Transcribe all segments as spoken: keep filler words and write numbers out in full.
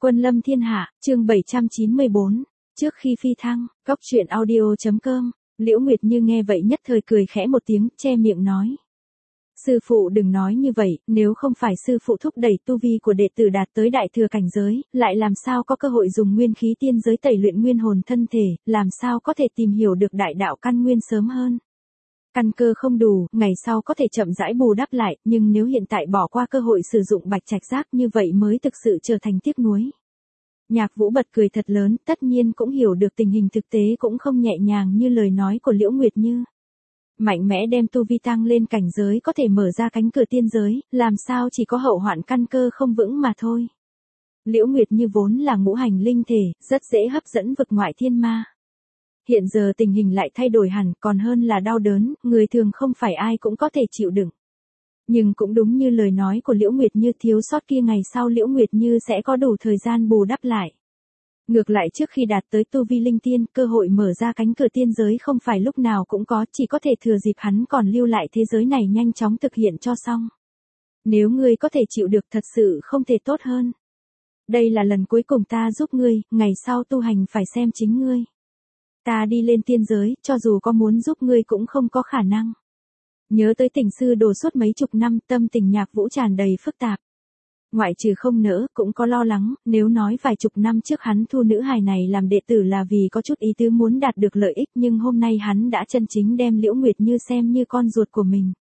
Quân lâm thiên hạ, chương bảy trăm chín mươi bốn. Trước khi phi thăng, góc truyện audio.com, Liễu Nguyệt Như nghe vậy nhất thời cười khẽ một tiếng, che miệng nói. Sư phụ đừng nói như vậy, nếu không phải sư phụ thúc đẩy tu vi của đệ tử đạt tới đại thừa cảnh giới, lại làm sao có cơ hội dùng nguyên khí tiên giới tẩy luyện nguyên hồn thân thể, làm sao có thể tìm hiểu được đại đạo căn nguyên sớm hơn. Căn cơ không đủ, ngày sau có thể chậm rãi bù đắp lại, nhưng nếu hiện tại bỏ qua cơ hội sử dụng bạch trạch giác như vậy mới thực sự trở thành tiếc nuối. Nhạc Vũ bật cười thật lớn, tất nhiên cũng hiểu được tình hình thực tế cũng không nhẹ nhàng như lời nói của Liễu Nguyệt Như. Mạnh mẽ đem tu vi tăng lên cảnh giới có thể mở ra cánh cửa tiên giới, làm sao chỉ có hậu hoạn căn cơ không vững mà thôi. Liễu Nguyệt Như vốn là ngũ hành linh thể, rất dễ hấp dẫn vực ngoại thiên ma. Hiện giờ tình hình lại thay đổi hẳn, còn hơn là đau đớn, người thường không phải ai cũng có thể chịu đựng. Nhưng cũng đúng như lời nói của Liễu Nguyệt Như, thiếu sót kia ngày sau Liễu Nguyệt Như sẽ có đủ thời gian bù đắp lại. Ngược lại trước khi đạt tới tu vi linh tiên, cơ hội mở ra cánh cửa tiên giới không phải lúc nào cũng có, chỉ có thể thừa dịp hắn còn lưu lại thế giới này nhanh chóng thực hiện cho xong. Nếu ngươi có thể chịu được thật sự không thể tốt hơn. Đây là lần cuối cùng ta giúp ngươi, ngày sau tu hành phải xem chính ngươi. Ta đi lên tiên giới, cho dù có muốn giúp ngươi cũng không có khả năng. Nhớ tới tình sư đồ suốt mấy chục năm, tâm tình Nhạc Vũ tràn đầy phức tạp. Ngoại trừ không nỡ, cũng có lo lắng, nếu nói vài chục năm trước hắn thu nữ hài này làm đệ tử là vì có chút ý tứ muốn đạt được lợi ích, nhưng hôm nay hắn đã chân chính đem Liễu Nguyệt Như xem như con ruột của mình.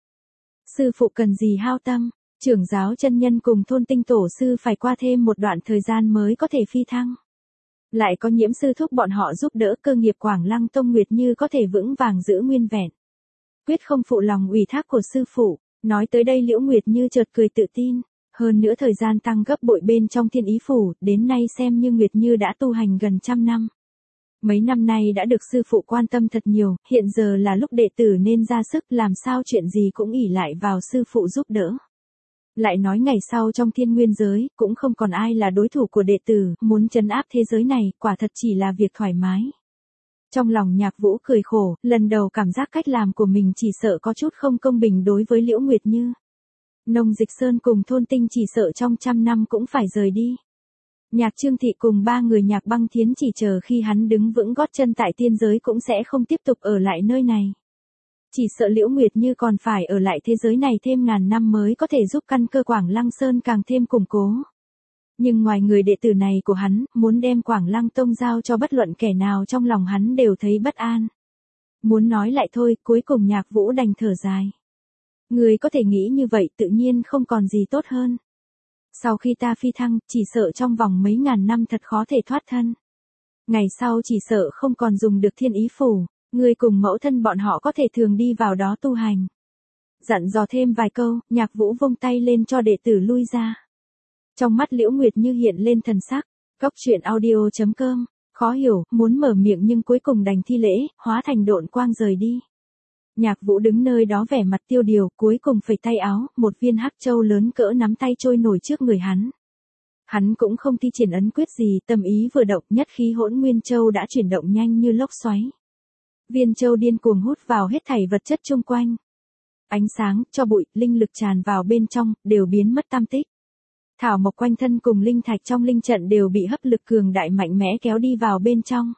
Sư phụ cần gì hao tâm, trưởng giáo chân nhân cùng thôn tinh tổ sư phải qua thêm một đoạn thời gian mới có thể phi thăng. Lại có Nhiễm sư thúc bọn họ giúp đỡ, cơ nghiệp Quảng Lăng Tông Nguyệt Như có thể vững vàng giữ nguyên vẹn. Quyết không phụ lòng ủy thác của sư phụ. Nói tới đây Liễu Nguyệt Như chợt cười tự tin. Hơn nữa thời gian tăng gấp bội bên trong Thiên Ý Phủ, đến nay xem như Nguyệt Như đã tu hành gần trăm năm. Mấy năm nay đã được sư phụ quan tâm thật nhiều, hiện giờ là lúc đệ tử nên ra sức, làm sao chuyện gì cũng ỷ lại vào sư phụ giúp đỡ. Lại nói ngày sau trong thiên nguyên giới, cũng không còn ai là đối thủ của đệ tử, muốn trấn áp thế giới này, quả thật chỉ là việc thoải mái. Trong lòng Nhạc Vũ cười khổ, lần đầu cảm giác cách làm của mình chỉ sợ có chút không công bình đối với Liễu Nguyệt Như. Nông Dịch Sơn cùng Thôn Tinh chỉ sợ trong trăm năm cũng phải rời đi. Nhạc Trương Thị cùng ba người Nhạc Băng Thiến chỉ chờ khi hắn đứng vững gót chân tại tiên giới cũng sẽ không tiếp tục ở lại nơi này. Chỉ sợ Liễu Nguyệt Như còn phải ở lại thế giới này thêm ngàn năm mới có thể giúp căn cơ Quảng Lăng Sơn càng thêm củng cố. Nhưng ngoài người đệ tử này của hắn, muốn đem Quảng Lăng Tông giao cho bất luận kẻ nào trong lòng hắn đều thấy bất an. Muốn nói lại thôi, cuối cùng Nhạc Vũ đành thở dài. Người có thể nghĩ như vậy tự nhiên không còn gì tốt hơn. Sau khi ta phi thăng, chỉ sợ trong vòng mấy ngàn năm thật khó thể thoát thân. Ngày sau chỉ sợ không còn dùng được Thiên Ý Phủ, người cùng mẫu thân bọn họ có thể thường đi vào đó tu hành. Dặn dò thêm vài câu, Nhạc Vũ vung tay lên cho đệ tử lui ra. Trong mắt Liễu Nguyệt Như hiện lên thần sắc, góc truyện audio.com, khó hiểu, muốn mở miệng nhưng cuối cùng đành thi lễ, hóa thành độn quang rời đi. Nhạc Vũ đứng nơi đó vẻ mặt tiêu điều, cuối cùng phẩy tay áo, một viên hắc châu lớn cỡ nắm tay trôi nổi trước người hắn. Hắn cũng không thi triển ấn quyết gì, tâm ý vừa động, nhất khí Hỗn Nguyên Châu đã chuyển động nhanh như lốc xoáy. Viên châu điên cuồng hút vào hết thảy vật chất chung quanh. Ánh sáng, cho bụi, linh lực tràn vào bên trong, đều biến mất tăm tích. Thảo mộc quanh thân cùng linh thạch trong linh trận đều bị hấp lực cường đại mạnh mẽ kéo đi vào bên trong.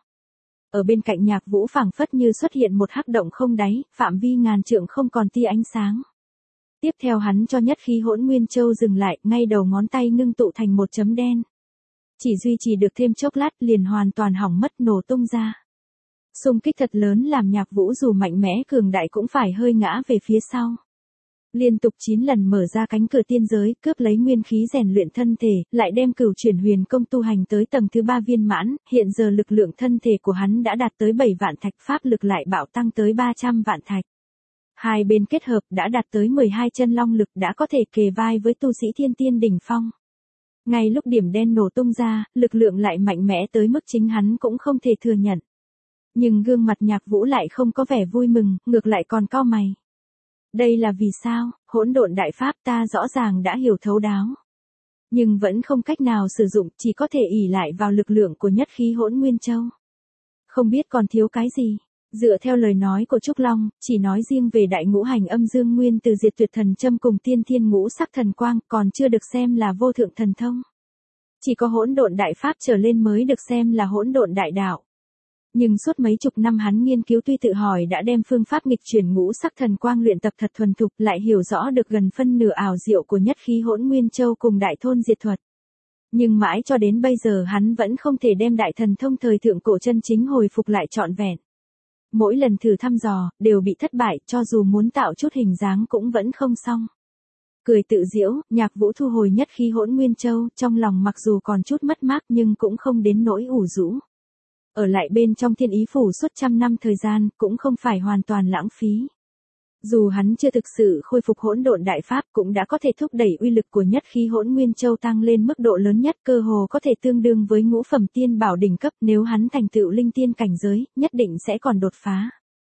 Ở bên cạnh Nhạc Vũ phảng phất như xuất hiện một hắc động không đáy, phạm vi ngàn trượng không còn tia ánh sáng. Tiếp theo hắn cho nhất khí Hỗn Nguyên Châu dừng lại, ngay đầu ngón tay ngưng tụ thành một chấm đen. Chỉ duy trì được thêm chốc lát liền hoàn toàn hỏng mất, nổ tung ra. Xung kích thật lớn làm Nhạc Vũ dù mạnh mẽ cường đại cũng phải hơi ngã về phía sau. Liên tục chín lần mở ra cánh cửa tiên giới, cướp lấy nguyên khí rèn luyện thân thể, lại đem Cửu Chuyển Huyền Công tu hành tới tầng thứ ba viên mãn, hiện giờ lực lượng thân thể của hắn đã đạt tới bảy vạn thạch, pháp lực lại bạo tăng tới ba trăm vạn thạch. Hai bên kết hợp đã đạt tới mười hai chân long lực, đã có thể kề vai với tu sĩ thiên tiên đỉnh phong. Ngay lúc điểm đen nổ tung ra, lực lượng lại mạnh mẽ tới mức chính hắn cũng không thể thừa nhận. Nhưng gương mặt Nhạc Vũ lại không có vẻ vui mừng, ngược lại còn cau mày. Đây là vì sao? Hỗn độn đại pháp ta rõ ràng đã hiểu thấu đáo. Nhưng vẫn không cách nào sử dụng, chỉ có thể ỷ lại vào lực lượng của nhất khí Hỗn Nguyên Châu. Không biết còn thiếu cái gì? Dựa theo lời nói của Trúc Long, chỉ nói riêng về đại ngũ hành âm dương nguyên từ diệt tuyệt thần châm cùng tiên thiên ngũ sắc thần quang còn chưa được xem là vô thượng thần thông. Chỉ có hỗn độn đại pháp trở lên mới được xem là hỗn độn đại đạo. Nhưng suốt mấy chục năm hắn nghiên cứu tuy tự hỏi đã đem phương pháp nghịch chuyển ngũ sắc thần quang luyện tập thật thuần thục, lại hiểu rõ được gần phân nửa ảo diệu của nhất khí hỗn nguyên châu cùng đại thôn diệt thuật. Nhưng mãi cho đến bây giờ hắn vẫn không thể đem đại thần thông thời thượng cổ chân chính hồi phục lại trọn vẹn. Mỗi lần thử thăm dò, đều bị thất bại, cho dù muốn tạo chút hình dáng cũng vẫn không xong. Cười tự giễu, Nhạc Vũ thu hồi nhất khí hỗn nguyên châu, trong lòng mặc dù còn chút mất mát nhưng cũng không đến nỗi ủ rũ. Ở lại bên trong thiên ý phủ suốt trăm năm thời gian, cũng không phải hoàn toàn lãng phí. Dù hắn chưa thực sự khôi phục hỗn độn đại pháp cũng đã có thể thúc đẩy uy lực của nhất khí hỗn nguyên châu tăng lên mức độ lớn nhất, cơ hồ có thể tương đương với ngũ phẩm tiên bảo đỉnh cấp, nếu hắn thành tựu linh tiên cảnh giới, nhất định sẽ còn đột phá.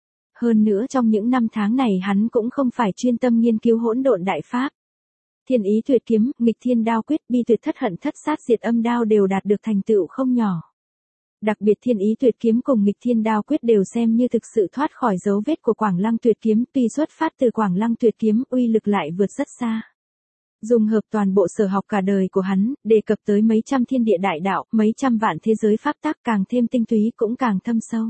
Hơn nữa trong những năm tháng này hắn cũng không phải chuyên tâm nghiên cứu hỗn độn đại pháp. Thiên ý tuyệt kiếm, nghịch thiên đao quyết, bi tuyệt thất hận thất sát diệt âm đao đều đạt được thành tựu không nhỏ. Đặc biệt thiên ý tuyệt kiếm cùng nghịch thiên đao quyết đều xem như thực sự thoát khỏi dấu vết của Quảng Lăng tuyệt kiếm, tuy xuất phát từ Quảng Lăng tuyệt kiếm, uy lực lại vượt rất xa. Dùng hợp toàn bộ sở học cả đời của hắn, đề cập tới mấy trăm thiên địa đại đạo, mấy trăm vạn thế giới pháp tắc, càng thêm tinh túy cũng càng thâm sâu.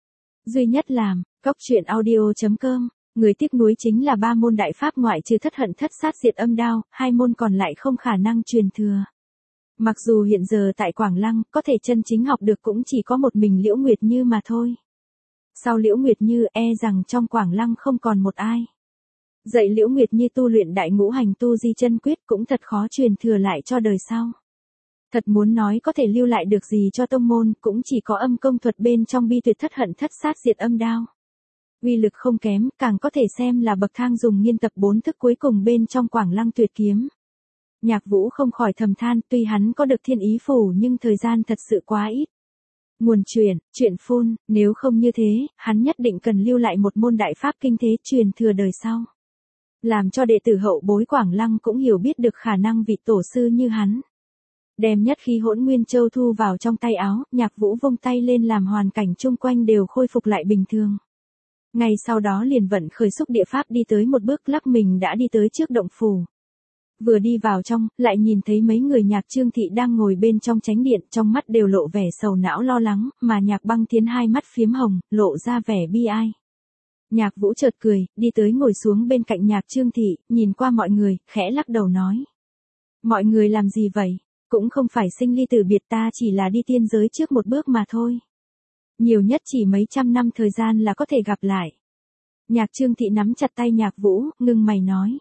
Duy nhất làm, góc truyện audio chấm com, người tiếc nuối chính là ba môn đại pháp ngoại trừ thất hận thất sát diệt âm đao, hai môn còn lại không khả năng truyền thừa. Mặc dù hiện giờ tại Quảng Lăng, có thể chân chính học được cũng chỉ có một mình Liễu Nguyệt Như mà thôi. Sau Liễu Nguyệt Như e rằng trong Quảng Lăng không còn một ai. Dạy Liễu Nguyệt Như tu luyện đại ngũ hành tu di chân quyết cũng thật khó truyền thừa lại cho đời sau. Thật muốn nói có thể lưu lại được gì cho tông môn cũng chỉ có âm công thuật bên trong bi tuyệt thất hận thất sát diệt âm đao. Uy lực không kém, càng có thể xem là bậc thang dùng nghiên tập bốn thức cuối cùng bên trong Quảng Lăng tuyệt kiếm. Nhạc Vũ không khỏi thầm than, tuy hắn có được thiên ý phủ nhưng thời gian thật sự quá ít. Nguồn truyền, truyện phun, nếu không như thế, hắn nhất định cần lưu lại một môn đại pháp kinh thế truyền thừa đời sau. Làm cho đệ tử hậu bối Quảng Lăng cũng hiểu biết được khả năng vị tổ sư như hắn. Đem nhất khí hỗn nguyên châu thu vào trong tay áo, Nhạc Vũ vung tay lên làm hoàn cảnh chung quanh đều khôi phục lại bình thường. Ngay sau đó liền vận khởi xúc địa pháp đi tới một bước lắc mình đã đi tới trước động phủ. Vừa đi vào trong, lại nhìn thấy mấy người Nhạc Trương Thị đang ngồi bên trong chánh điện, trong mắt đều lộ vẻ sầu não lo lắng, mà Nhạc Băng Tiến hai mắt phiếm hồng, lộ ra vẻ bi ai. Nhạc Vũ chợt cười, đi tới ngồi xuống bên cạnh Nhạc Trương Thị, nhìn qua mọi người, khẽ lắc đầu nói. Mọi người làm gì vậy? Cũng không phải sinh ly tử biệt, ta chỉ là đi tiên giới trước một bước mà thôi. Nhiều nhất chỉ mấy trăm năm thời gian là có thể gặp lại. Nhạc Trương Thị nắm chặt tay Nhạc Vũ, ngưng mày nói.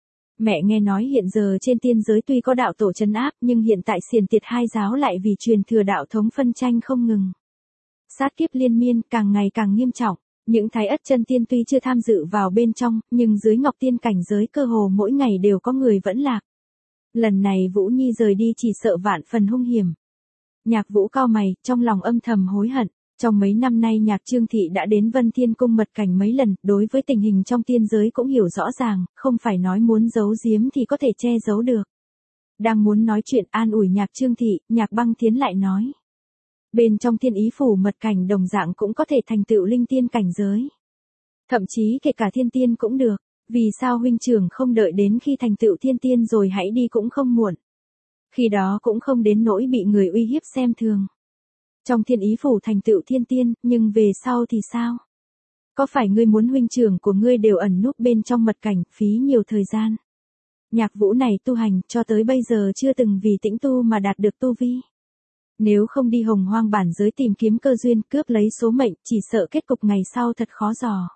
Mẹ nghe nói hiện giờ trên tiên giới tuy có đạo tổ trấn áp nhưng hiện tại xiển tiệt hai giáo lại vì truyền thừa đạo thống phân tranh không ngừng. Sát kiếp liên miên càng ngày càng nghiêm trọng, những thái ất chân tiên tuy chưa tham dự vào bên trong nhưng dưới ngọc tiên cảnh giới cơ hồ mỗi ngày đều có người vẫn lạc. Lần này Vũ Nhi rời đi chỉ sợ vạn phần hung hiểm. Nhạc Vũ cau mày, trong lòng âm thầm hối hận. Trong mấy năm nay Nhạc Trương Thị đã đến Vân Thiên Cung mật cảnh mấy lần, đối với tình hình trong tiên giới cũng hiểu rõ ràng, không phải nói muốn giấu giếm thì có thể che giấu được. Đang muốn nói chuyện an ủi Nhạc Trương Thị, Nhạc Băng Tiến lại nói. Bên trong thiên ý phủ mật cảnh đồng dạng cũng có thể thành tựu linh tiên cảnh giới. Thậm chí kể cả thiên tiên cũng được, vì sao huynh trưởng không đợi đến khi thành tựu thiên tiên rồi hãy đi cũng không muộn. Khi đó cũng không đến nỗi bị người uy hiếp xem thường. Trong thiên ý phủ thành tựu thiên tiên, nhưng về sau thì sao? Có phải ngươi muốn huynh trưởng của ngươi đều ẩn núp bên trong mật cảnh, phí nhiều thời gian? Nhạc Vũ này tu hành, cho tới bây giờ chưa từng vì tĩnh tu mà đạt được tu vi. Nếu không đi hồng hoang bản giới tìm kiếm cơ duyên, cướp lấy số mệnh, chỉ sợ kết cục ngày sau thật khó dò.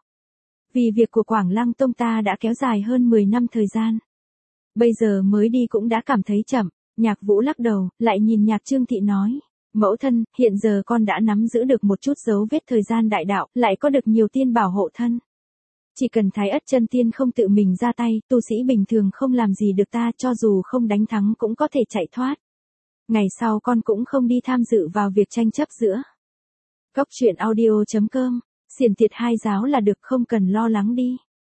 Vì việc của Quảng Lăng Tông ta đã kéo dài hơn mười năm thời gian. Bây giờ mới đi cũng đã cảm thấy chậm. Nhạc Vũ lắc đầu, lại nhìn Nhạc Trương Thị nói. Mẫu thân, hiện giờ con đã nắm giữ được một chút dấu vết thời gian đại đạo, lại có được nhiều tiên bảo hộ thân. Chỉ cần thái ất chân tiên không tự mình ra tay, tu sĩ bình thường không làm gì được ta, cho dù không đánh thắng cũng có thể chạy thoát. Ngày sau con cũng không đi tham dự vào việc tranh chấp giữa. Góc truyện audio chấm com, xiển tiệt hai giáo là được, không cần lo lắng đi.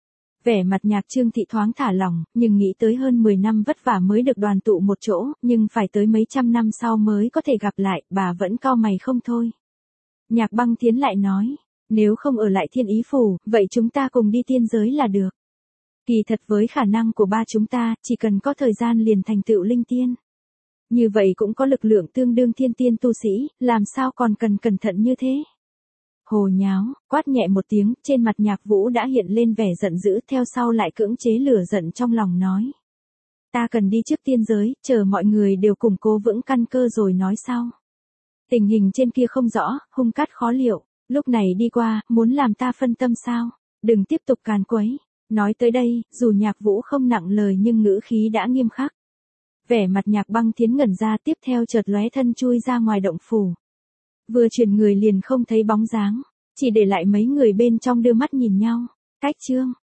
Vẻ mặt Nhạc Trương Thị thoáng thả lỏng, nhưng nghĩ tới hơn mười năm vất vả mới được đoàn tụ một chỗ, nhưng phải tới mấy trăm năm sau mới có thể gặp lại, bà vẫn cau mày không thôi. Nhạc Băng Tiến lại nói, nếu không ở lại thiên ý phủ, vậy chúng ta cùng đi tiên giới là được. Kỳ thật với khả năng của ba chúng ta, chỉ cần có thời gian liền thành tựu linh tiên. Như vậy cũng có lực lượng tương đương thiên tiên tu sĩ, làm sao còn cần cẩn thận như thế? Hồ nháo, quát nhẹ một tiếng, trên mặt Nhạc Vũ đã hiện lên vẻ giận dữ, theo sau lại cưỡng chế lửa giận trong lòng nói. Ta cần đi trước tiên giới, chờ mọi người đều củng cố vững căn cơ rồi nói sau. Tình hình trên kia không rõ, hung cát khó liệu, lúc này đi qua, muốn làm ta phân tâm sao? Đừng tiếp tục càn quấy. Nói tới đây, dù Nhạc Vũ không nặng lời nhưng ngữ khí đã nghiêm khắc. Vẻ mặt Nhạc Băng Thiến ngẩn ra, tiếp theo chợt lóe thân chui ra ngoài động phủ. Vừa chuyển người liền không thấy bóng dáng, chỉ để lại mấy người bên trong đưa mắt nhìn nhau. Cách chương